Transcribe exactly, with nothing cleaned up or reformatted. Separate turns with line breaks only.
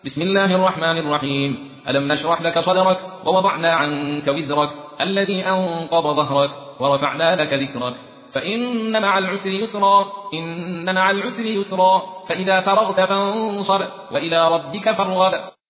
بسم الله الرحمن الرحيم. ألم نشرح لك صدرك ووضعنا عنك وزرك الذي أنقض ظهرك ورفعنا لك ذكرك فإن مع العسر يسرا إن مع العسر يسرا فإذا فرغت فانصب وإلى ربك فارغب.